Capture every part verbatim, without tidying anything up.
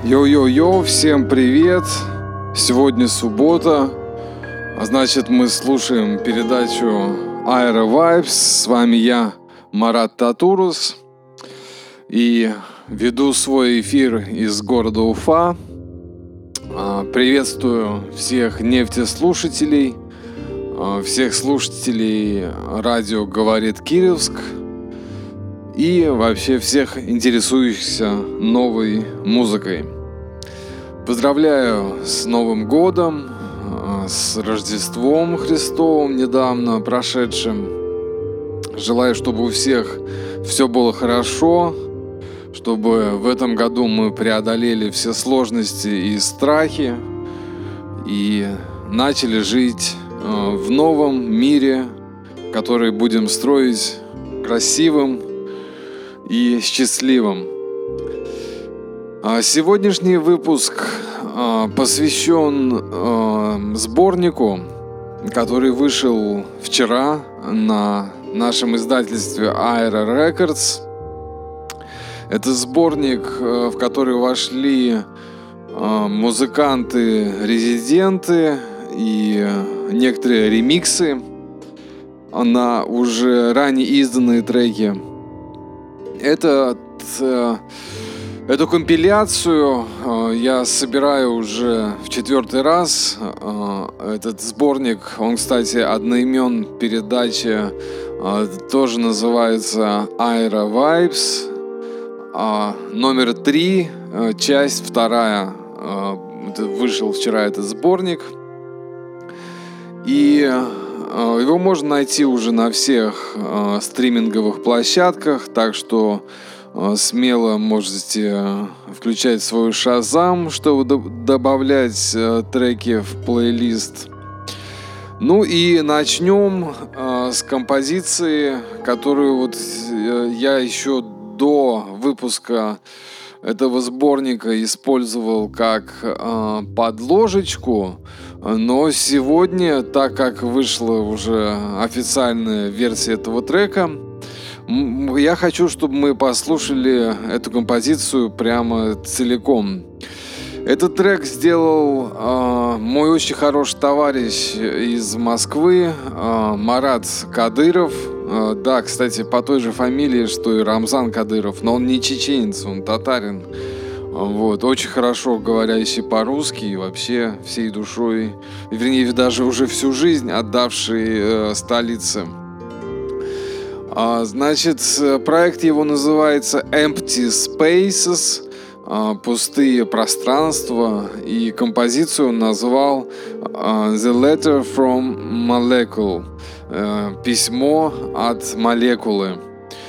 Йо-йо-йо, всем привет! Сегодня суббота, а значит мы слушаем передачу Aero Vibes. С вами я, Марат Татурус, и веду свой эфир из города Уфа. Приветствую всех нефтеслушателей, всех слушателей радио «Говорит Кировск» и вообще всех интересующихся новой музыкой. Поздравляю с Новым годом, с Рождеством Христовым, недавно прошедшим. Желаю, чтобы у всех все было хорошо, чтобы в этом году мы преодолели все сложности и страхи и начали жить в новом мире, который будем строить красивым и счастливым. Сегодняшний выпуск посвящен сборнику, который вышел вчера на нашем издательстве Aero Records. Это сборник, в который вошли музыканты-резиденты и некоторые ремиксы на уже ранее изданные треки. Этот Эту компиляцию я собираю уже в четвертый раз. Этот сборник, он, кстати, одноимен передачи, тоже называется Aero Vibes. Номер три, часть вторая. Вышел вчера этот сборник. И его можно найти уже на всех стриминговых площадках, так что смело можете включать свой Shazam, чтобы добавлять треки в плейлист. Ну и начнем с композиции, которую вот я еще до выпуска этого сборника использовал как подложечку, но сегодня, так как вышла уже официальная версия этого трека, я хочу, чтобы мы послушали эту композицию прямо целиком. Этот трек сделал э, мой очень хороший товарищ из Москвы, э, Марат Кадыров. Э, да, кстати, по той же фамилии, что и Рамзан Кадыров, но он не чеченец, он татарин. Вот, очень хорошо говорящий по-русски и вообще всей душой, вернее, даже уже всю жизнь отдавший э, столице. Значит, проект его называется Empty Spaces, пустые пространства, и композицию он назвал The Letter from Molecule, письмо от молекулы.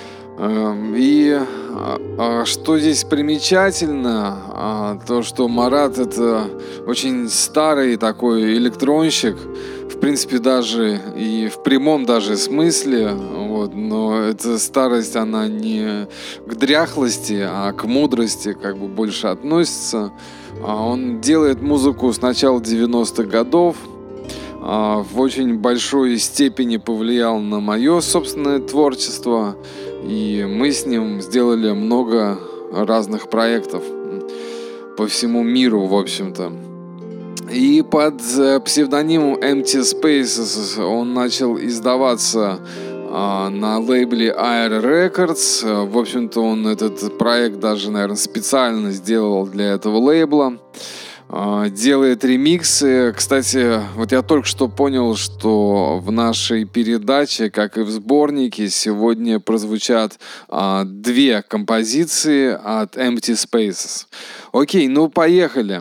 И что здесь примечательно, то что Марат — это очень старый такой электронщик, в принципе даже и в прямом даже смысле, вот, но эта старость, она не к дряхлости, а к мудрости как бы больше относится. Он делает музыку с начала девяностых годов, в очень большой степени повлиял на мое собственное творчество, и мы с ним сделали много разных проектов по всему миру, в общем-то. И под псевдонимом Empty Spaces он начал издаваться а, на лейбле Aero Records. В общем-то, он этот проект даже, наверное, специально сделал для этого лейбла. А, делает ремиксы. Кстати, вот я только что понял, что в нашей передаче, как и в сборнике, сегодня прозвучат а, две композиции от Empty Spaces. Окей, ну поехали.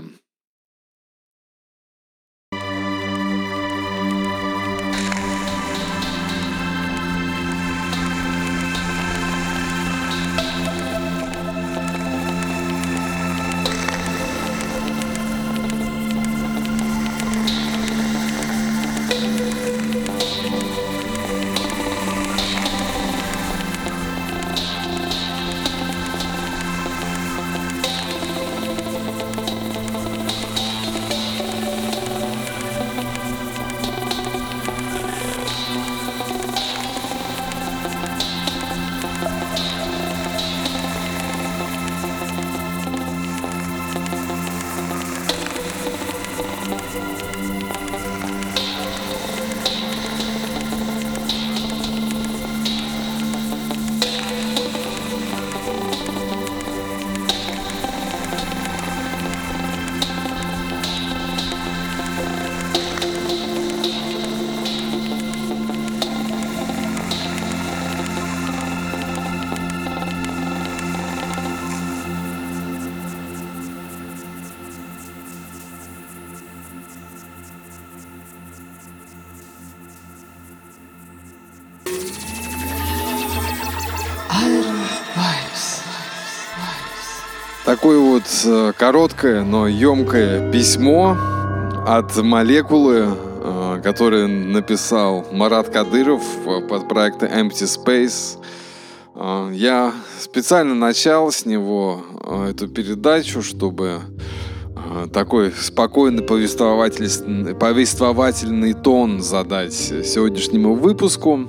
Такое вот э, короткое, но емкое письмо от молекулы, э, которое написал Марат Кадыров э, под проектом Empty Space. Э, я специально начал с него э, эту передачу, чтобы э, такой спокойный повествовательный, повествовательный тон задать сегодняшнему выпуску.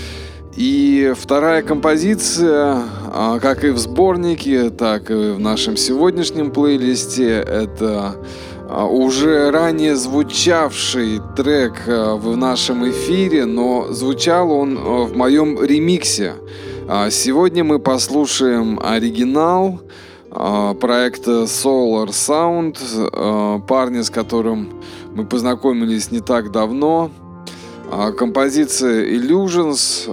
И вторая композиция, как и в сборнике, так и в нашем сегодняшнем плейлисте, это уже ранее звучавший трек в нашем эфире, но звучал он в моем ремиксе. Сегодня мы послушаем оригинал проекта Solar Sound, парня, с которым мы познакомились не так давно. Композиция Illusions,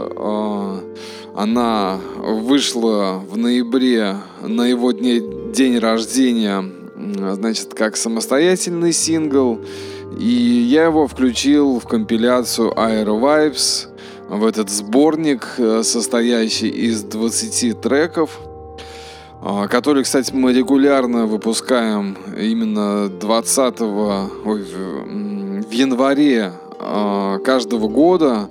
она вышла в ноябре на его дне, день рождения, значит, как самостоятельный сингл, и я его включил в компиляцию Aero Vibes, в этот сборник, состоящий из двадцати треков, который, кстати, мы регулярно выпускаем именно двадцатого, ой, в январе каждого года.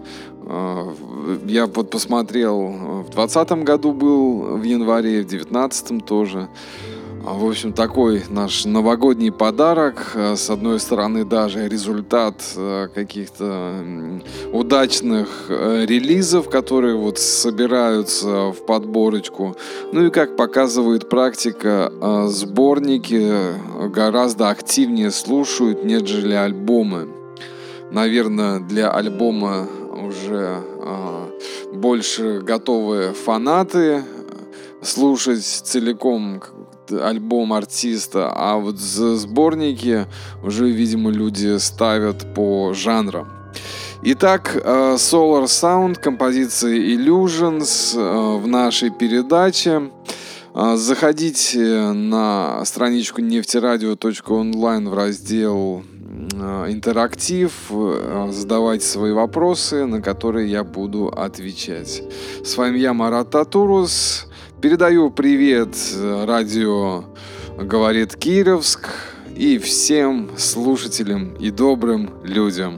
Я вот посмотрел, в двадцатом году был в январе, в девятнадцатом тоже. В общем, такой наш новогодний подарок. С одной стороны, даже результат каких-то удачных релизов, которые вот собираются в подборочку. Ну и, как показывает практика, сборники гораздо активнее слушают, нежели альбомы. Наверное, для альбома уже э, больше готовы фанаты слушать целиком альбом артиста, а вот сборники уже, видимо, люди ставят по жанрам. Итак, э, Solar Sound, композиция Illusions э, в нашей передаче. Э, заходите на страничку нефтерадио точка онлайн в раздел интерактив, задавайте свои вопросы, на которые я буду отвечать. С вами я, Марат Татурус. Передаю привет радио «Говорит Кировск» и всем слушателям и добрым людям.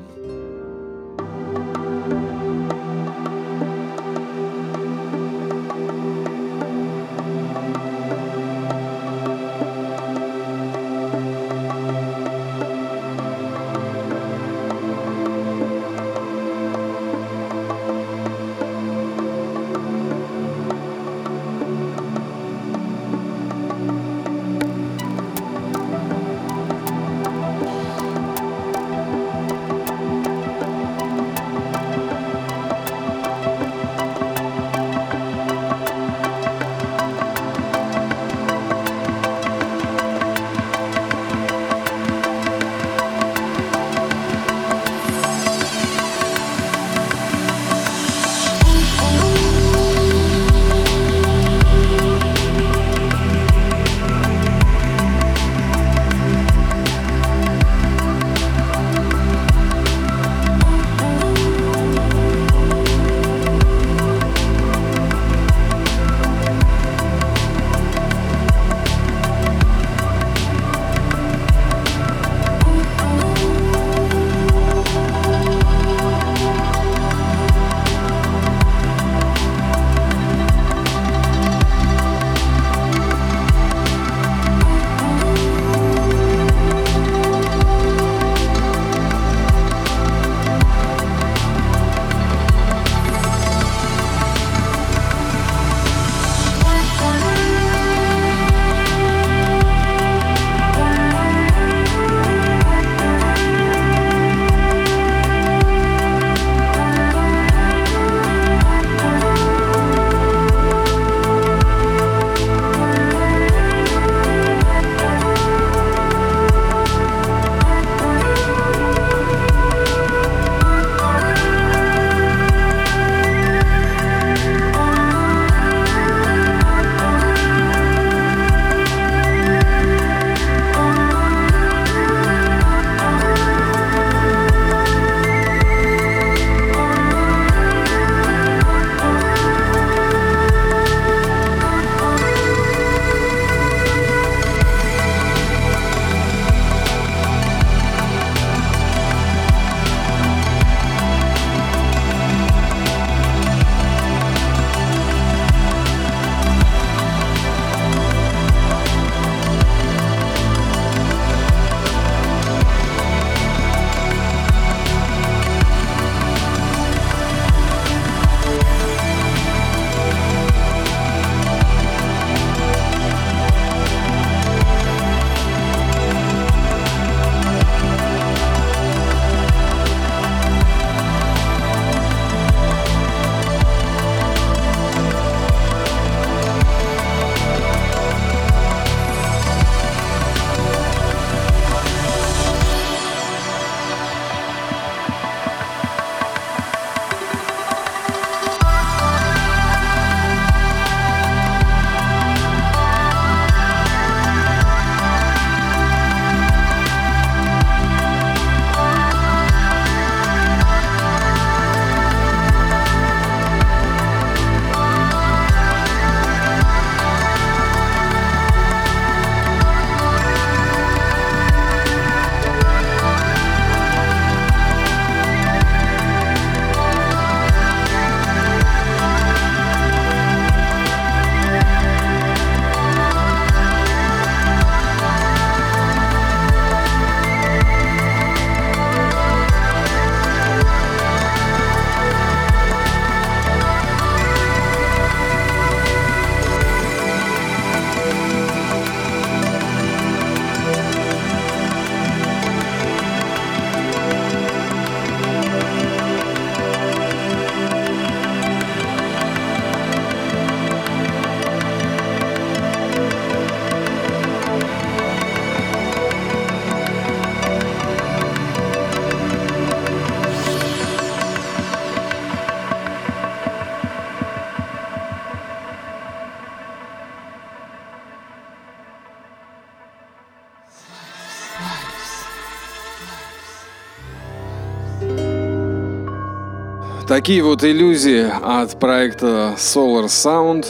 Такие вот иллюзии от проекта Solar Sound,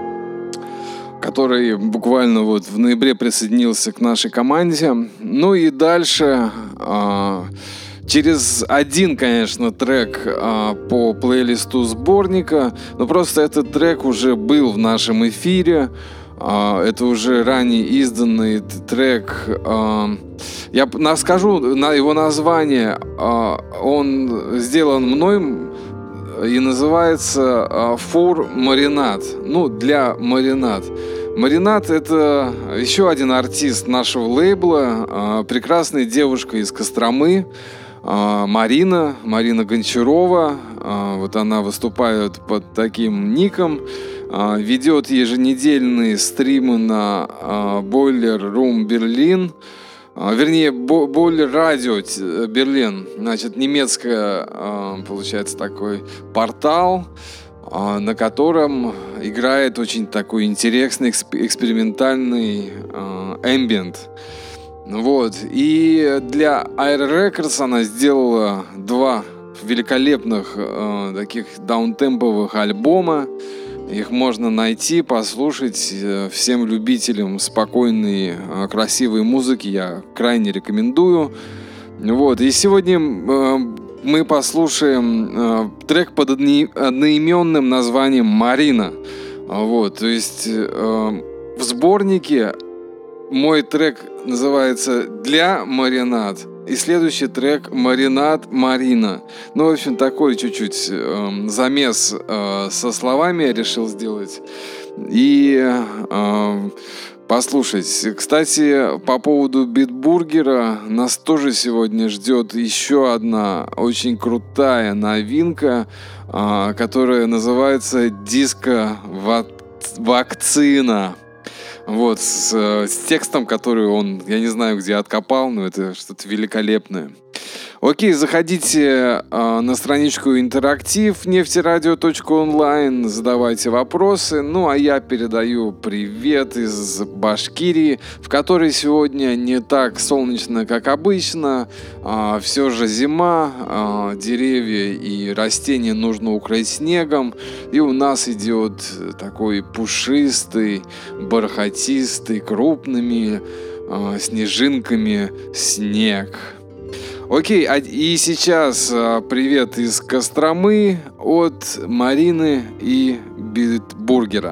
который буквально вот в ноябре присоединился к нашей команде. Ну и дальше а, через один, конечно, трек а, по плейлисту сборника, но просто этот трек уже был в нашем эфире. А, это уже ранее изданный трек. А, я скажу на его название. А, он сделан мной и называется For Marinade. Ну, для Маринад. Маринад — это еще один артист нашего лейбла, прекрасная девушка из Костромы, Марина, Марина Гончарова. Вот она выступает под таким ником, ведет еженедельные стримы на Boiler Room Berlin. Вернее, Boiler Radio Берлин. Значит, немецкая, получается, такой портал, на котором играет очень такой интересный экспериментальный эмбиент. Вот. И для Air Records она сделала два великолепных таких даунтемповых альбома. Их можно найти, послушать. Всем любителям спокойной, красивой музыки я крайне рекомендую. Вот. И сегодня мы послушаем трек под одноименным названием «Марина». Вот. То есть в сборнике мой трек называется «Для Маринад». И следующий трек «Маринад Марина». Ну, в общем, такой чуть-чуть э, замес э, со словами я решил сделать. И э, послушать. Кстати, по поводу Битбургера, нас тоже сегодня ждет еще одна очень крутая новинка, э, которая называется «Диско-вакцина». Вот, с, с текстом, который он, я не знаю, где откопал, но это что-то великолепное. Окей, заходите э, на страничку интерактив нефтерадио точка онлайн, задавайте вопросы. Ну, а я передаю привет из Башкирии, в которой сегодня не так солнечно, как обычно. Э, все же зима, э, деревья и растения нужно укрыть снегом. И у нас идет такой пушистый, бархатистый, крупными э, снежинками снег. Окей, а и сейчас а, привет из Костромы от Марины и Битбургера.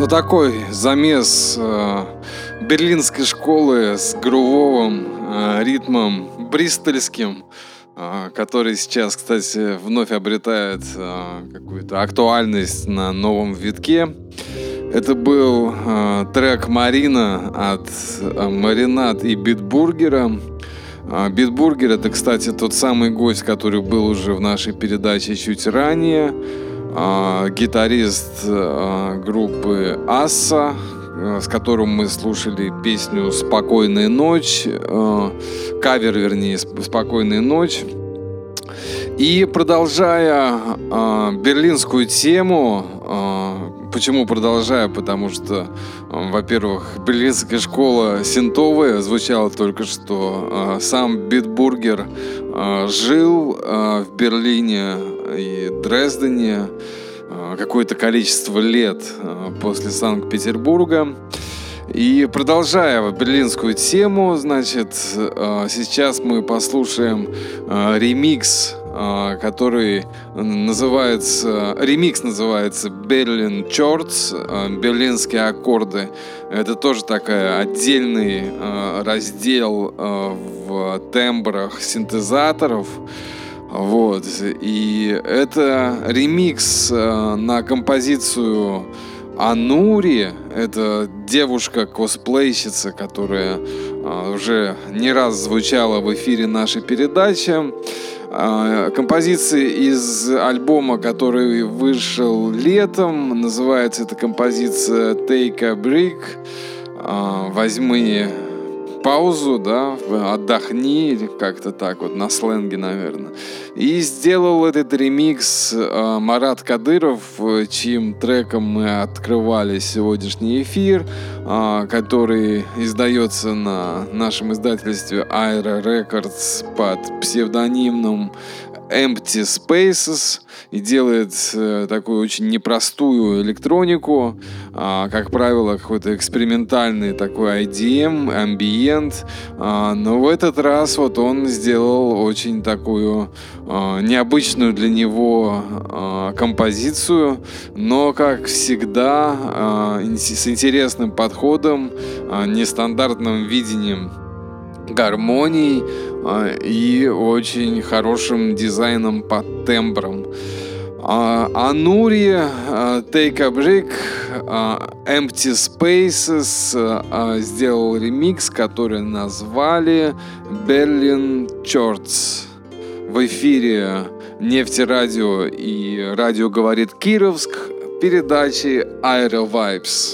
Вот такой замес э, берлинской школы с грувовым э, ритмом бристольским, э, который сейчас, кстати, вновь обретает э, какую-то актуальность на новом витке. Это был э, трек «Марина» от э, Маринад и Битбургера. Э, Битбургер — это, кстати, тот самый гость, который был уже в нашей передаче чуть ранее. Э, гитарист э, группы Асса, э, с которым мы слушали песню «Спокойная ночь», э, кавер, вернее, «Спокойная ночь». И продолжая э, берлинскую тему, э, почему продолжаю? Потому что, э, во-первых, берлинская школа синтовая звучала только что. Э, сам Битбургер э, жил э, в Берлине и Дрездене э, какое-то количество лет э, после Санкт-Петербурга. И продолжая берлинскую тему, значит, э, сейчас мы послушаем э, ремикс, который называется, ремикс называется Berlin Chords, берлинские аккорды. Это тоже такой отдельный раздел в тембрах синтезаторов. Вот. И это ремикс на композицию Анури. Это девушка-косплейщица, которая уже не раз звучала в эфире нашей передачи. Композиция из альбома, который вышел летом. Называется эта композиция Take a Break. Возьми паузу, да, отдохни, или как-то так вот, на сленге, наверное. И сделал этот ремикс Марат Кадыров, чьим треком мы открывали сегодняшний эфир, который издается на нашем издательстве Aira Records под псевдонимом Empty Spaces и делает э, такую очень непростую электронику, э, как правило, какой-то экспериментальный такой ай ди эм, амбиент, э, но в этот раз вот он сделал очень такую э, необычную для него э, композицию, но, как всегда, э, с интересным подходом, э, нестандартным видением гармоний э, и очень хорошим дизайном по тембрам. Анури, uh, Take a Break, uh, Empty Spaces uh, сделал ремикс, который назвали Berlin Chords. В эфире Нефтерадио и радио говорит Кировск, передачи Aira Vibes.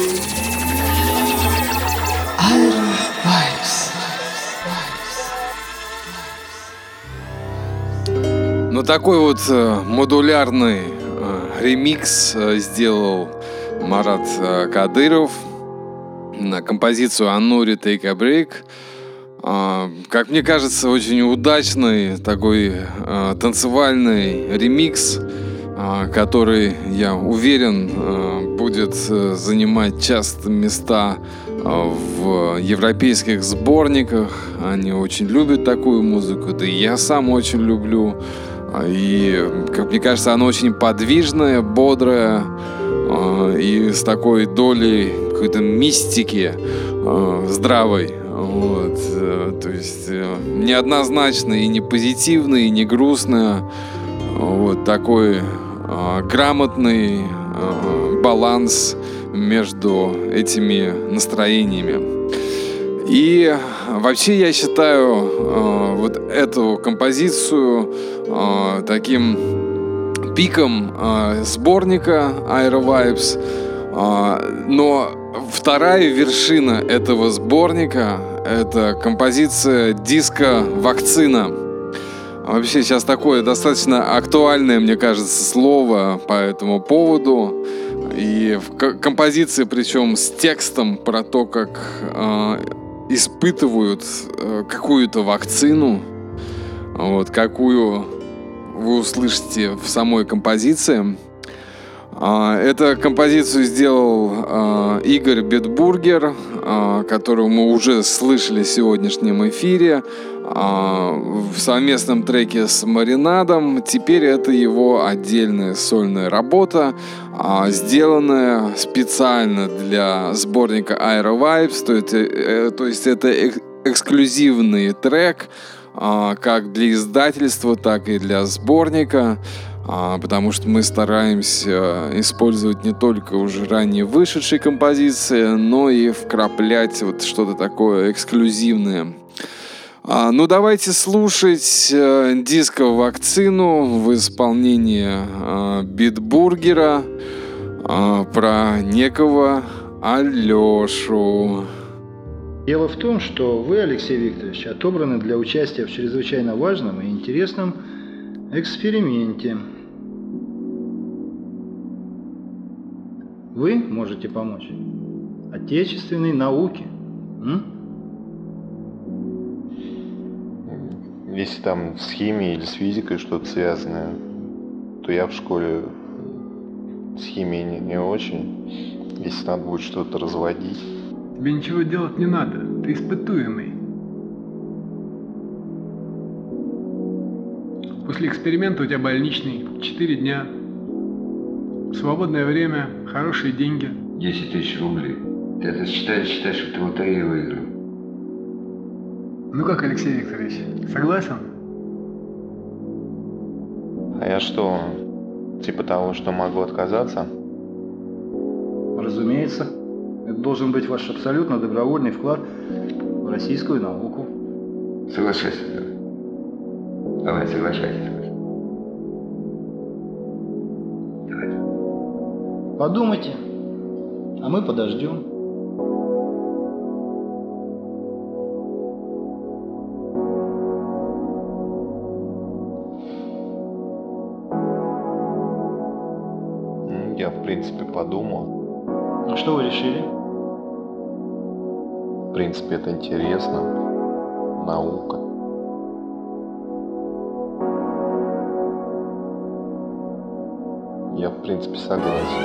Ну, такой вот э, модулярный э, ремикс э, сделал Марат э, Кадыров на композицию «Анури Take a Break». Э, как мне кажется, очень удачный такой э, танцевальный ремикс, э, который, я уверен, э, будет э, занимать часто места э, в европейских сборниках. Они очень любят такую музыку, да и я сам очень люблю. И, как мне кажется, она очень подвижная, бодрая э, и с такой долей какой-то мистики э, здравой. Вот. Э, то есть э, неоднозначно и не позитивно, и не грустно. Вот такой э, грамотный э, баланс между этими настроениями. И вообще я считаю э, вот эту композицию э, таким пиком э, сборника Aero Vibes. Э, но вторая вершина этого сборника — это композиция «Диско Вакцина». Вообще сейчас такое достаточно актуальное, мне кажется, слово по этому поводу. И в композиции, причем с текстом про то, как э, испытывают э, какую-то вакцину, вот, какую вы услышите в самой композиции. Э, эту композицию сделал э, Игорь Битбургер, э, которого мы уже слышали в сегодняшнем эфире, э, в совместном треке с Маринадом. Теперь это его отдельная сольная работа, сделанная специально для сборника Aero Vibes, то есть, э, то есть это эк- эксклюзивный трек э, как для издательства, так и для сборника, э, потому что мы стараемся использовать не только уже ранее вышедшие композиции, но и вкраплять вот что-то такое эксклюзивное. А, ну, давайте слушать э, «Диско Вакцину» в исполнении э, Битбургера э, про некого Алешу. Дело в том, что вы, Алексей Викторович, отобраны для участия в чрезвычайно важном и интересном эксперименте. Вы можете помочь отечественной науке. М? Если там с химией или с физикой что-то связанное, то я в школе с химией не, не очень. Если надо будет что-то разводить. Тебе ничего делать не надо, ты испытуемый. После эксперимента у тебя больничный, четыре дня, свободное время, хорошие деньги. десять тысяч рублей. Ты это считаешь, считаешь, что ты в лотерею выиграл? Ну как, Алексей Викторович, согласен? А я что, типа того, что могу отказаться? Разумеется, это должен быть ваш абсолютно добровольный вклад в российскую науку. Соглашайся. Давай, соглашайся. Давай. Подумайте, а мы подождем. Я, в принципе, подумал. Ну что вы решили? В принципе, это интересно. Наука. Я, в принципе, согласен.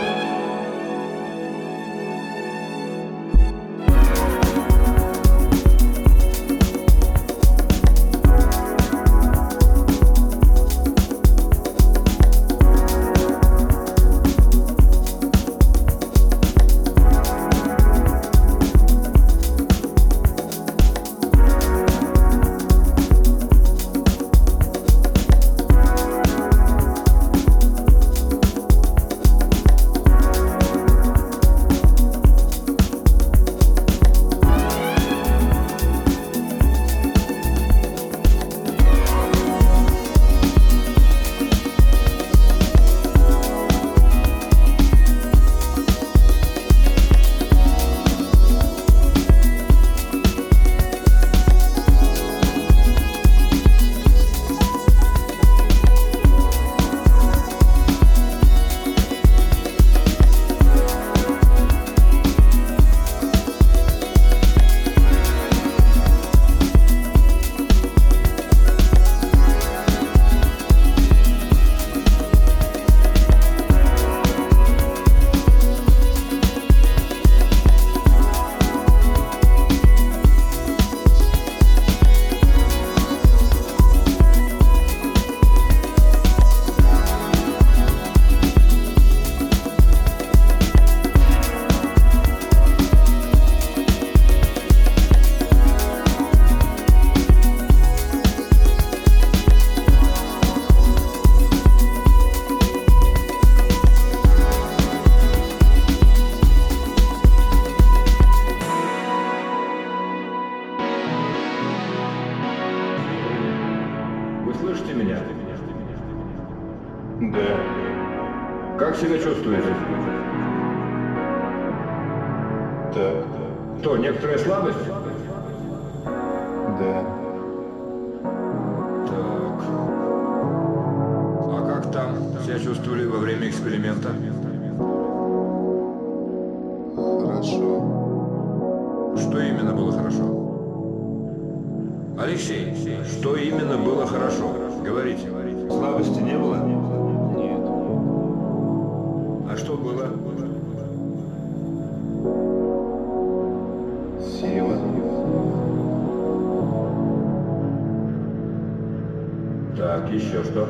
Так, Что, некоторая слабость? да. Так. А как там себя чувствовали во время эксперимента? Хорошо. Что именно было хорошо? Алексей, что именно было хорошо? Говорите. Слабости не было? Нет. А что было? Сила. Так, еще что?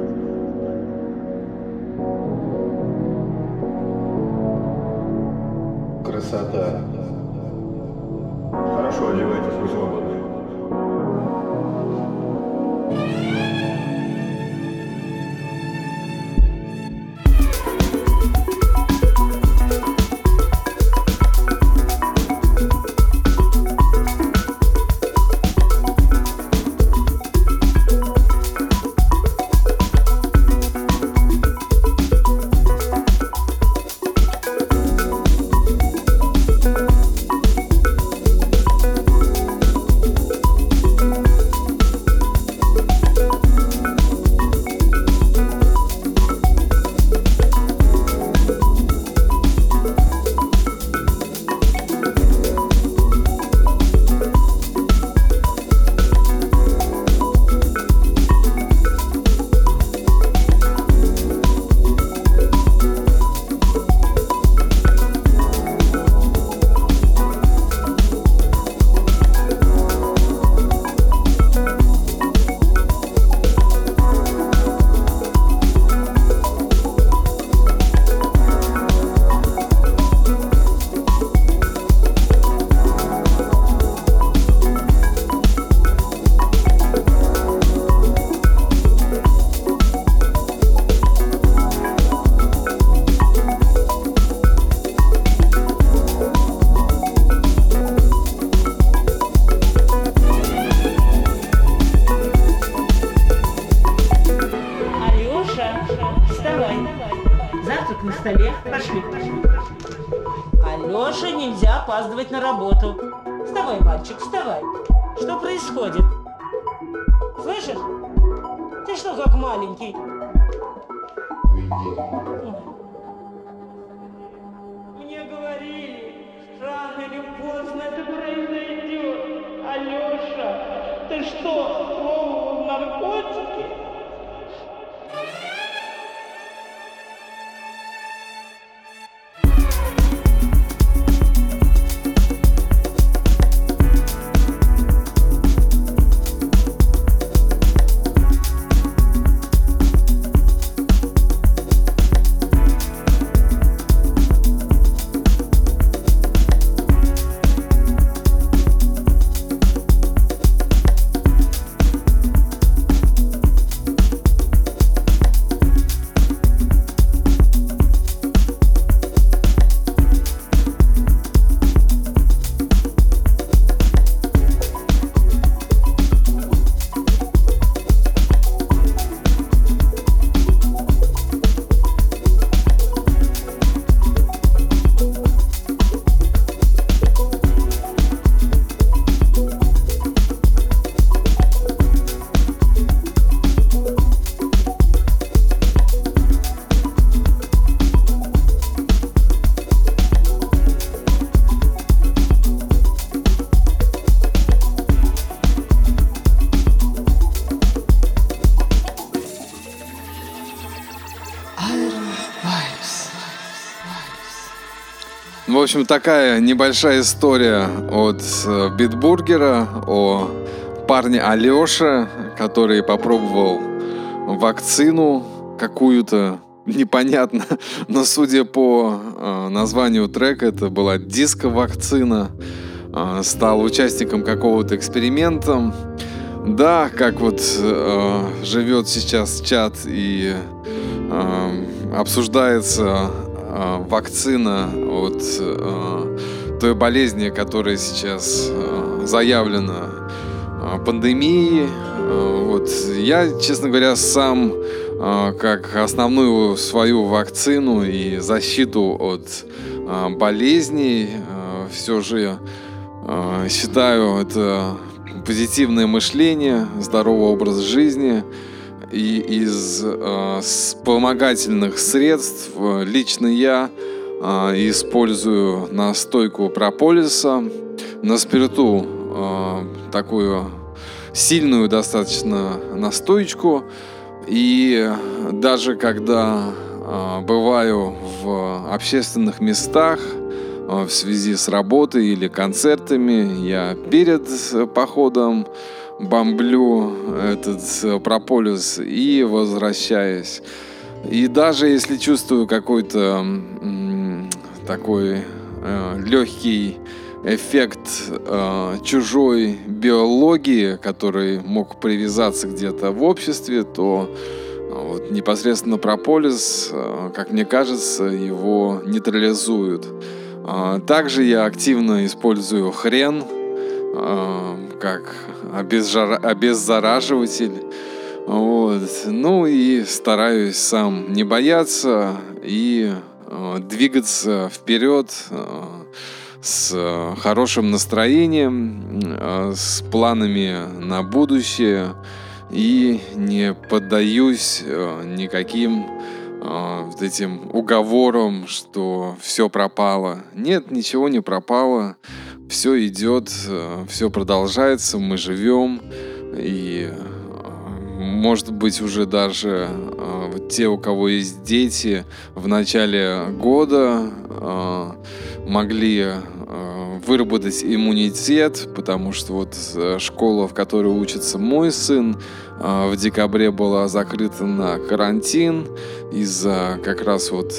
Красота. Хорошо, одевайтесь, вы свободны. Завтрак на столе. Пошли. Алёша, нельзя опаздывать на работу. Вставай, мальчик, вставай. Что происходит? Слышишь? Ты что, как маленький? Мне говорили, рано или поздно это произойдет. Алёша, ты что, пробовал наркотики? В общем, такая небольшая история от э, Битбургера о парне Алёше, который попробовал вакцину какую-то, непонятно, но судя по э, названию трека, это была диско-вакцина, э, стал участником какого-то эксперимента. Да, как вот э, живет сейчас чат и э, обсуждается э, вакцина от э, той болезни, которая сейчас э, заявлена, э, пандемией. Э, вот я, честно говоря, сам э, как основную свою вакцину и защиту от э, болезней э, все же э, считаю это позитивное мышление, здоровый образ жизни. И из э, вспомогательных средств э, лично я э, использую настойку прополиса на спирту, э, такую сильную достаточно настоечку. И даже когда э, бываю в общественных местах э, в связи с работой или концертами, я перед походом бомблю этот прополис и возвращаюсь. И даже если чувствую какой-то м, такой э, легкий эффект э, чужой биологии, который мог привязаться где-то в обществе, то э, вот, непосредственно прополис, э, как мне кажется, его нейтрализует. Э, также я активно использую хрен э, как обезжара- обеззараживатель. Вот. Ну и стараюсь сам не бояться и э, двигаться вперед э, с хорошим настроением, э, с планами на будущее, и не поддаюсь э, никаким э, вот этим уговорам, что все пропало. Нет, ничего не пропало. Все идет, все продолжается, мы живем, и, может быть, уже даже те, у кого есть дети, в начале года могли выработать иммунитет, потому что вот школа, в которой учится мой сын, в декабре была закрыта на карантин из-за как раз вот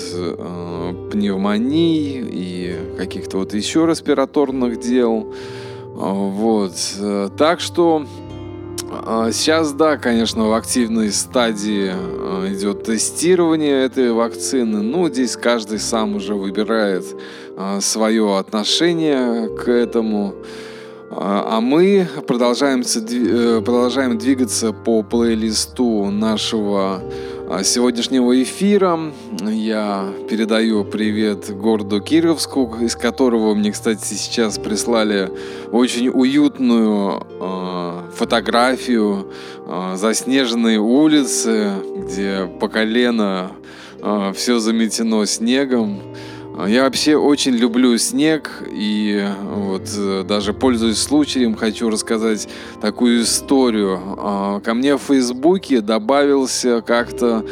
пневмонии и каких-то вот еще респираторных дел. Вот. Так что сейчас, да, конечно, в активной стадии идет тестирование этой вакцины. Ну, здесь каждый сам уже выбирает свое отношение к этому. А мы продолжаем, продолжаем двигаться по плейлисту нашего сегодняшнего эфира. Я передаю привет городу Кировску, из которого мне, кстати, сейчас прислали очень уютную э, фотографию э, заснеженной улицы, где по колено э, все заметено снегом. Я вообще очень люблю снег, и вот даже пользуясь случаем, хочу рассказать такую историю. Ко мне в Фейсбуке добавился как-то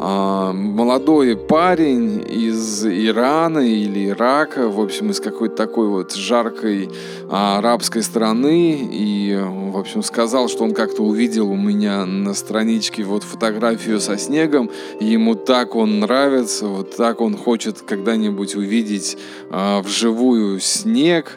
молодой парень из Ирана или Ирака, в общем, из какой-то такой вот жаркой арабской страны, и, в общем, сказал, что он как-то увидел у меня на страничке вот фотографию со снегом, и ему так он нравится, вот так он хочет когда-нибудь увидеть а, вживую снег.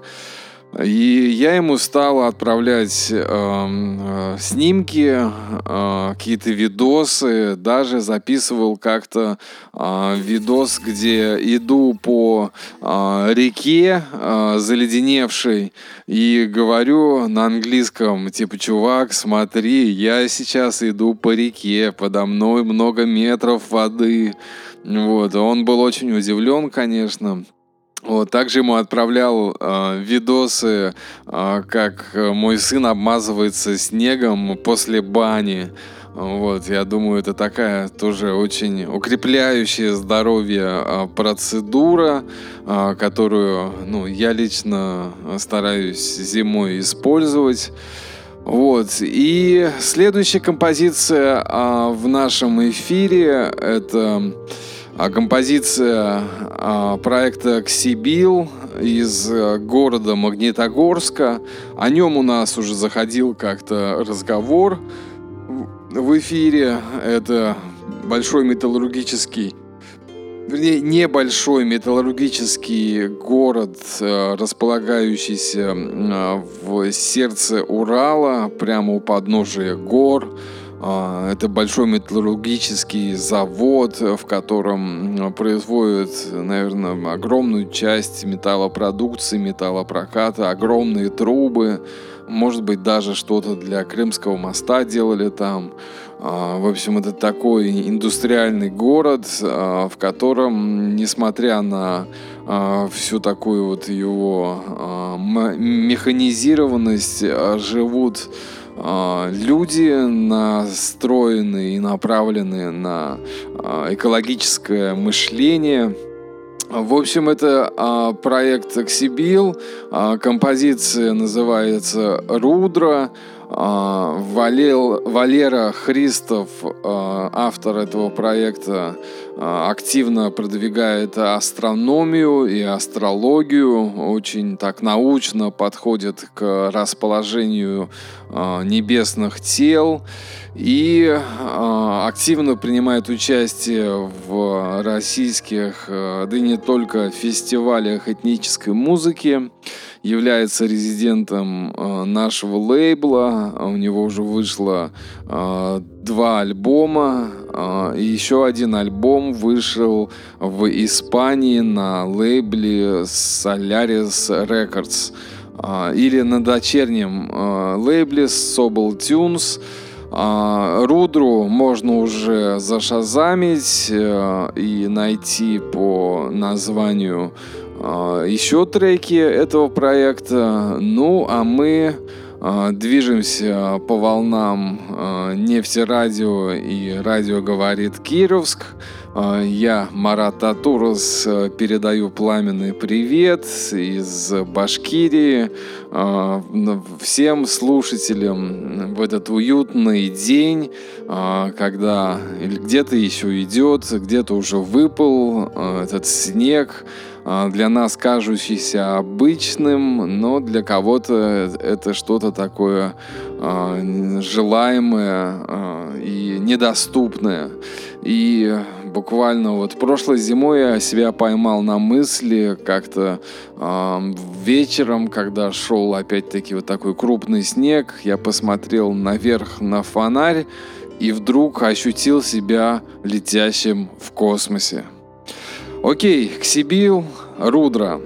И я ему стал отправлять э, э, снимки, э, какие-то видосы, даже записывал как-то э, видос, где иду по э, реке э, заледеневшей и говорю на английском, типа: чувак, смотри, я сейчас иду по реке, подо мной много метров воды. Вот. Он был очень удивлен, конечно. Вот, также ему отправлял э, видосы, э, как мой сын обмазывается снегом после бани. Вот, я думаю, это такая тоже очень укрепляющая здоровье э, процедура, э, которую, ну, я лично стараюсь зимой использовать. Вот, и следующая композиция э, в нашем эфире — это А композиция а, проекта «Ксибил» из а, города Магнитогорска. О нем у нас уже заходил как-то разговор в, в эфире. Это большой металлургический, вернее, небольшой металлургический город, а, располагающийся а, в сердце Урала, прямо у подножия гор. Это большой металлургический завод, в котором производят, наверное, огромную часть металлопродукции, металлопроката, огромные трубы. Может быть, даже что-то для Крымского моста делали там. В общем, это такой индустриальный город, в котором, несмотря на всю такую вот его механизированность, живут люди, настроенные и направленные на экологическое мышление. В общем, это проект Аксибил. Композиция называется «Рудра». Валел, Валера Христов, автор этого проекта, активно продвигает астрономию и астрологию, очень так научно подходит к расположению небесных тел и активно принимает участие в российских, да и не только, фестивалях этнической музыки. Является резидентом э, нашего лейбла. У него уже вышло э, два альбома. Э, и еще один альбом вышел в Испании на лейбле Solaris Records. Э, или на дочернем э, лейбле Sobel Tunes. Э, Рудру можно уже зашазамить э, и найти по названию еще треки этого проекта. Ну, а мы э, движемся по волнам э, Нефтерадио и радио «Говорит Кировск». Э, я, Марат Татурос, э, передаю пламенный привет из Башкирии э, всем слушателям в этот уютный день, э, когда где-то еще идет, где-то уже выпал э, этот снег, для нас кажущийся обычным, но для кого-то это что-то такое э, желаемое э, и недоступное. И буквально вот прошлой зимой я себя поймал на мысли как-то э, вечером, когда шел опять-таки вот такой крупный снег, я посмотрел наверх на фонарь и вдруг ощутил себя летящим в космосе. Окей, Аксибил, Рудра.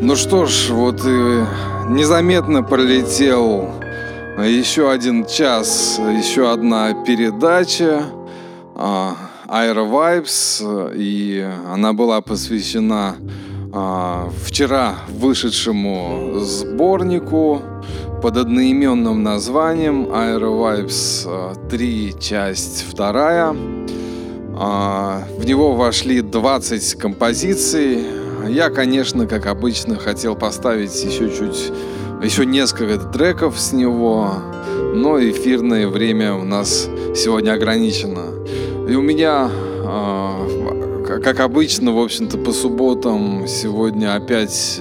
Ну что ж, вот и незаметно пролетел еще один час, еще одна передача Aero Vibes, и она была посвящена вчера вышедшему сборнику под одноименным названием Aero Vibes три, часть вторая. В него вошли двадцать композиций. Я, конечно, как обычно, хотел поставить еще чуть, еще несколько треков с него, но эфирное время у нас сегодня ограничено. И у меня, как обычно, в общем-то, по субботам сегодня опять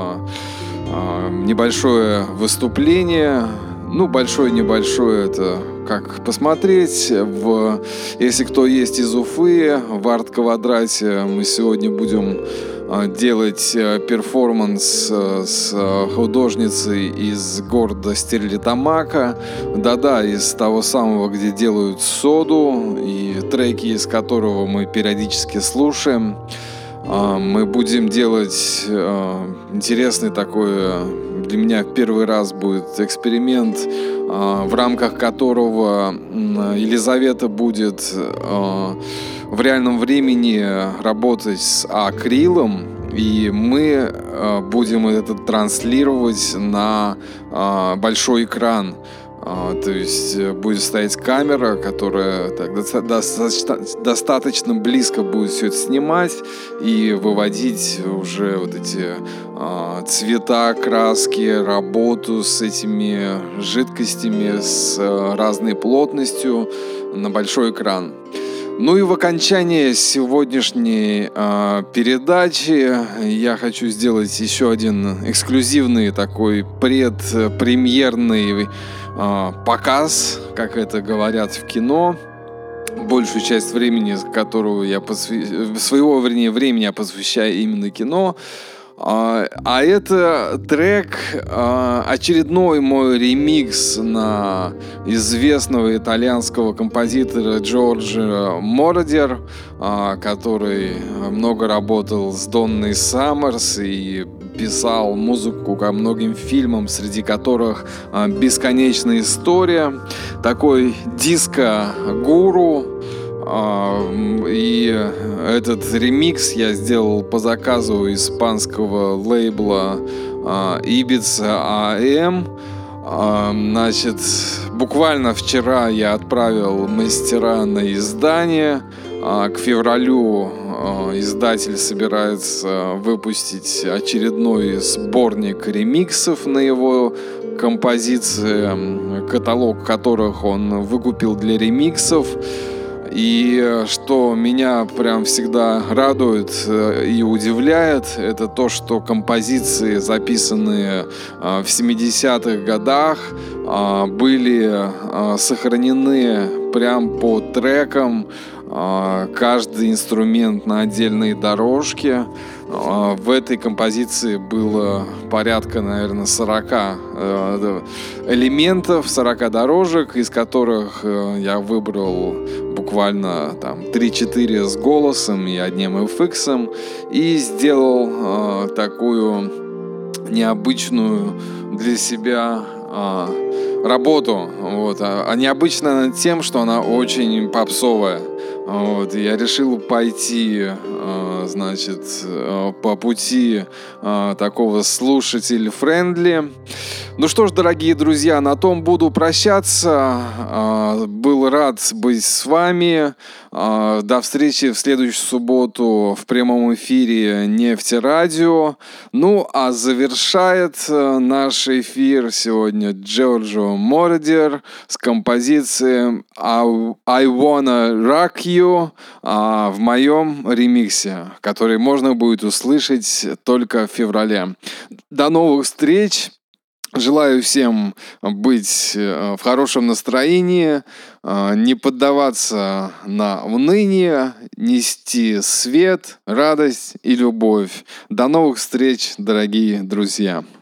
небольшое выступление. Ну, большое-небольшое, это как посмотреть. В, если кто есть из Уфы, в арт-квадрате мы сегодня будем делать перформанс с художницей из города Стерлитамака. Да-да, из того самого, где делают соду, и треки из которого мы периодически слушаем. Мы будем делать интересный такой, для меня первый раз будет эксперимент, в рамках которого Елизавета будет в реальном времени работать с акрилом, и мы будем это транслировать на большой экран. То есть будет стоять камера, которая так, достаточно, достаточно близко будет все это снимать и выводить уже вот эти а, цвета, краски, работу с этими жидкостями с а, разной плотностью на большой экран. Ну и в окончании сегодняшней э, передачи я хочу сделать еще один эксклюзивный такой предпремьерный э, показ, как это говорят в кино. Большую часть времени, которую я посвя... своего времени я посвящаю именно кино. А, а это трек, а, очередной мой ремикс на известного итальянского композитора Джорджо Мородер, а, который много работал с Донной Саммерс и писал музыку ко многим фильмам, среди которых а, «Бесконечная история», такой диско-гуру. И этот ремикс я сделал по заказу испанского лейбла Ibiza эй эм. Значит, буквально вчера я отправил мастера на издание. К февралю издатель собирается выпустить очередной сборник ремиксов на его композиции, каталог которых он выкупил для ремиксов. И что меня прям всегда радует и удивляет, это то, что композиции, записанные в семидесятых годах, были сохранены прям по трекам, каждый инструмент на отдельной дорожке. В этой композиции было порядка, наверное, сорок элементов, сорок дорожек, из которых я выбрал буквально там три-четыре с голосом и одним эф икс, и сделал такую необычную для себя работу. Вот. А необычно тем, что она очень попсовая. Вот. Я решил пойти, значит, по пути такого слушатель-френдли. Ну что ж, дорогие друзья, на том буду прощаться. Был рад быть с вами. До встречи в следующую субботу в прямом эфире Нефтерадио. Ну, а завершает наш эфир сегодня Джорджо Мородер с композицией I Wanna Rock You в моем ремиксе, который можно будет услышать только в феврале. До новых встреч! Желаю всем быть в хорошем настроении, не поддаваться на уныние, нести свет, радость и любовь. До новых встреч, дорогие друзья!